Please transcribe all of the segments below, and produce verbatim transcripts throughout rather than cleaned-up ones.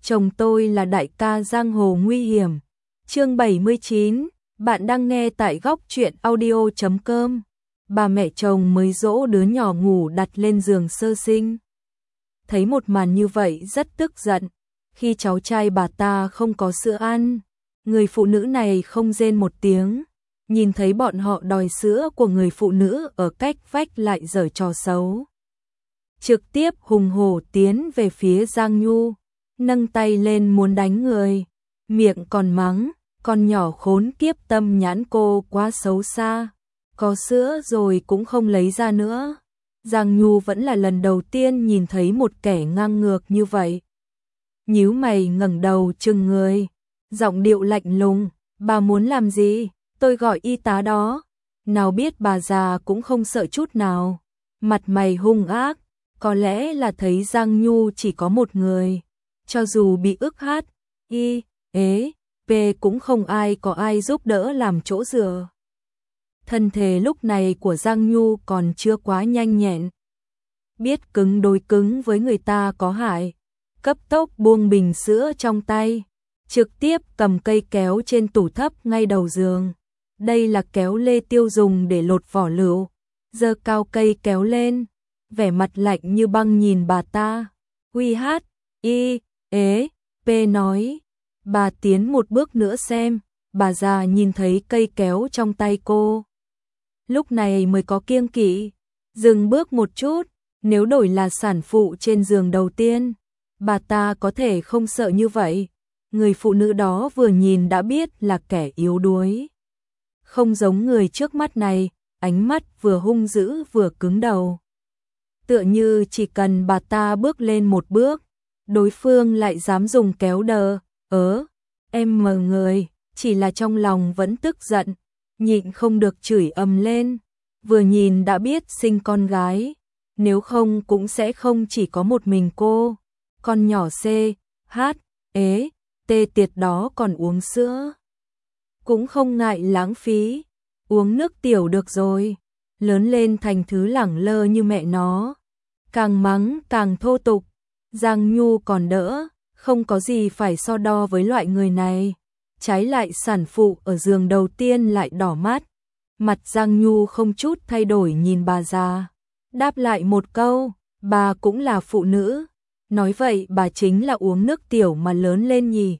chồng tôi là đại ca giang hồ nguy hiểm. Chương bảy mươi chín, bạn đang nghe tại góc truyện audio chấm com. Bà mẹ chồng mới dỗ đứa nhỏ ngủ đặt lên giường sơ sinh. Thấy một màn như vậy rất tức giận, khi cháu trai bà ta không có sữa ăn, người phụ nữ này không rên một tiếng, nhìn thấy bọn họ đòi sữa của người phụ nữ ở cách vách lại giở trò xấu. Trực tiếp hùng hổ tiến về phía Giang Nhu, nâng tay lên muốn đánh người, miệng còn mắng, con nhỏ khốn kiếp tâm nhãn cô quá xấu xa, có sữa rồi cũng không lấy ra nữa. Giang Nhu vẫn là lần đầu tiên nhìn thấy một kẻ ngang ngược như vậy. Nhíu mày ngẩng đầu trừng người, giọng điệu lạnh lùng, bà muốn làm gì, tôi gọi y tá đó. Nào biết bà già cũng không sợ chút nào, mặt mày hung ác, có lẽ là thấy Giang Nhu chỉ có một người, cho dù bị ức hát, y, ế, p cũng không ai có ai giúp đỡ làm chỗ dựa. Thân thể lúc này của Giang Nhu còn chưa quá nhanh nhẹn, biết cứng đối cứng với người ta có hại, cấp tốc buông bình sữa trong tay, trực tiếp cầm cây kéo trên tủ thấp ngay đầu giường. Đây là kéo Lê Tiêu dùng để lột vỏ lựu, giơ cao cây kéo lên, vẻ mặt lạnh như băng nhìn bà ta. Quy hát, y, ế, p nói, bà tiến một bước nữa xem. Bà già nhìn thấy cây kéo trong tay cô, lúc này mới có kiêng kỵ, dừng bước một chút. Nếu đổi là sản phụ trên giường đầu tiên, bà ta có thể không sợ như vậy. Người phụ nữ đó vừa nhìn đã biết là kẻ yếu đuối, không giống người trước mắt này, ánh mắt vừa hung dữ vừa cứng đầu. Tựa như chỉ cần bà ta bước lên một bước, đối phương lại dám dùng kéo đờ, ớ, em mờ người, chỉ là trong lòng vẫn tức giận, nhịn không được chửi ầm lên, vừa nhìn đã biết sinh con gái, nếu không cũng sẽ không chỉ có một mình cô, con nhỏ C, H, ế, T tiệt đó còn uống sữa. Cũng không ngại lãng phí, uống nước tiểu được rồi, lớn lên thành thứ lẳng lơ như mẹ nó. Càng mắng càng thô tục, Giang Nhu còn đỡ, không có gì phải so đo với loại người này. Trái lại sản phụ ở giường đầu tiên lại đỏ mắt, mặt Giang Nhu không chút thay đổi nhìn bà già, đáp lại một câu, bà cũng là phụ nữ, nói vậy bà chính là uống nước tiểu mà lớn lên nhỉ.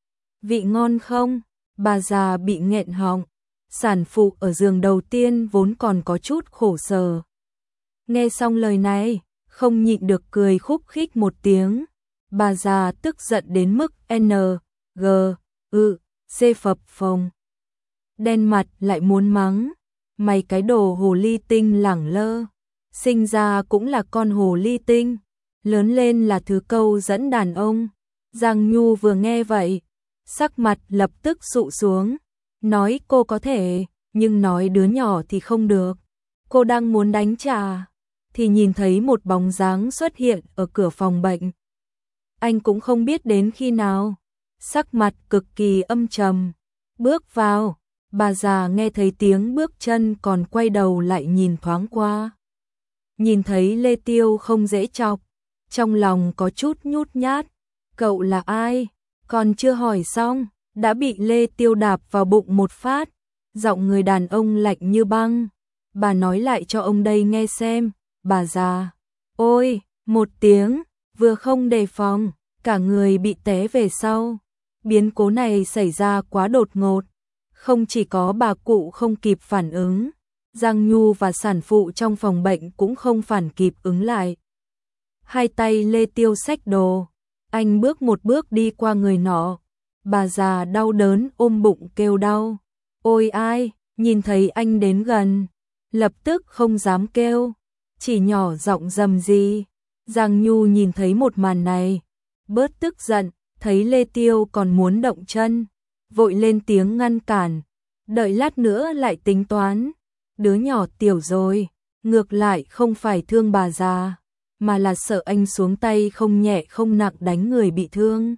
Vị ngon không? Bà già bị nghẹn họng, sản phụ ở giường đầu tiên vốn còn có chút khổ sở. Nghe xong lời này, không nhịn được cười khúc khích một tiếng, bà già tức giận đến mức N, G, ư, C phập phồng. Đen mặt lại muốn mắng, mày cái đồ hồ ly tinh lẳng lơ, sinh ra cũng là con hồ ly tinh, lớn lên là thứ câu dẫn đàn ông. Giang Nhu vừa nghe vậy, sắc mặt lập tức sụ xuống, nói cô có thể, nhưng nói đứa nhỏ thì không được. Cô đang muốn đánh trả, thì nhìn thấy một bóng dáng xuất hiện ở cửa phòng bệnh. Anh cũng không biết đến khi nào, sắc mặt cực kỳ âm trầm, bước vào. Bà già nghe thấy tiếng bước chân còn quay đầu lại nhìn thoáng qua. Nhìn thấy Lê Tiêu không dễ chọc, trong lòng có chút nhút nhát. Cậu là ai? Còn chưa hỏi xong, đã bị Lê Tiêu đạp vào bụng một phát. Giọng người đàn ông lạnh như băng. Bà nói lại cho ông đây nghe xem. Bà già, ôi, một tiếng, vừa không đề phòng, cả người bị té về sau. Biến cố này xảy ra quá đột ngột, không chỉ có bà cụ không kịp phản ứng, Giang Nhu và sản phụ trong phòng bệnh cũng không phản kịp ứng lại. Hai tay Lê Tiêu xách đồ, anh bước một bước đi qua người nọ, bà già đau đớn ôm bụng kêu đau. Ôi ai, nhìn thấy anh đến gần, lập tức không dám kêu, chỉ nhỏ giọng rầm gì. Giang Nhu nhìn thấy một màn này, bớt tức giận, thấy Lê Tiêu còn muốn động chân, vội lên tiếng ngăn cản, đợi lát nữa lại tính toán. Đứa nhỏ tiểu rồi, ngược lại không phải thương bà già, mà là sợ anh xuống tay không nhẹ không nặng đánh người bị thương.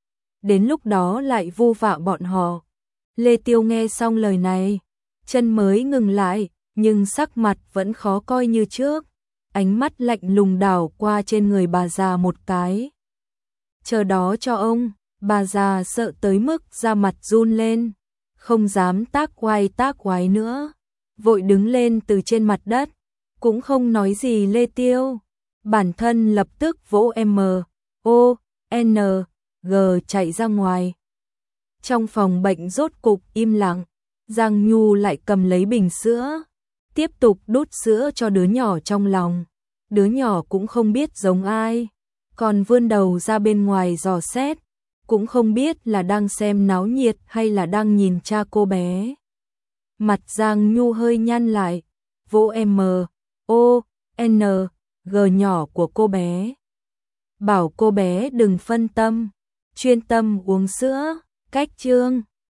Đến lúc đó lại vu vạ bọn họ. Lê Tiêu nghe xong lời này, chân mới ngừng lại, nhưng sắc mặt vẫn khó coi như trước. Ánh mắt lạnh lùng đảo qua trên người bà già một cái. chờ đó cho ông. Bà già sợ tới mức da mặt run lên, không dám tác oai tác oái nữa, vội đứng lên từ trên mặt đất, cũng không nói gì Lê Tiêu. Bản thân lập tức vỗ M, O, N, G chạy ra ngoài. Trong phòng bệnh rốt cục im lặng, Giang Nhu lại cầm lấy bình sữa, tiếp tục đút sữa cho đứa nhỏ trong lòng. Đứa nhỏ cũng không biết giống ai, còn vươn đầu ra bên ngoài dò xét, cũng không biết là đang xem náo nhiệt hay là đang nhìn cha cô bé. Mặt Giang Nhu hơi nhăn lại, vỗ M, O, N, G nhỏ của cô bé. Bảo cô bé đừng phân tâm, chuyên tâm uống sữa. Cách chương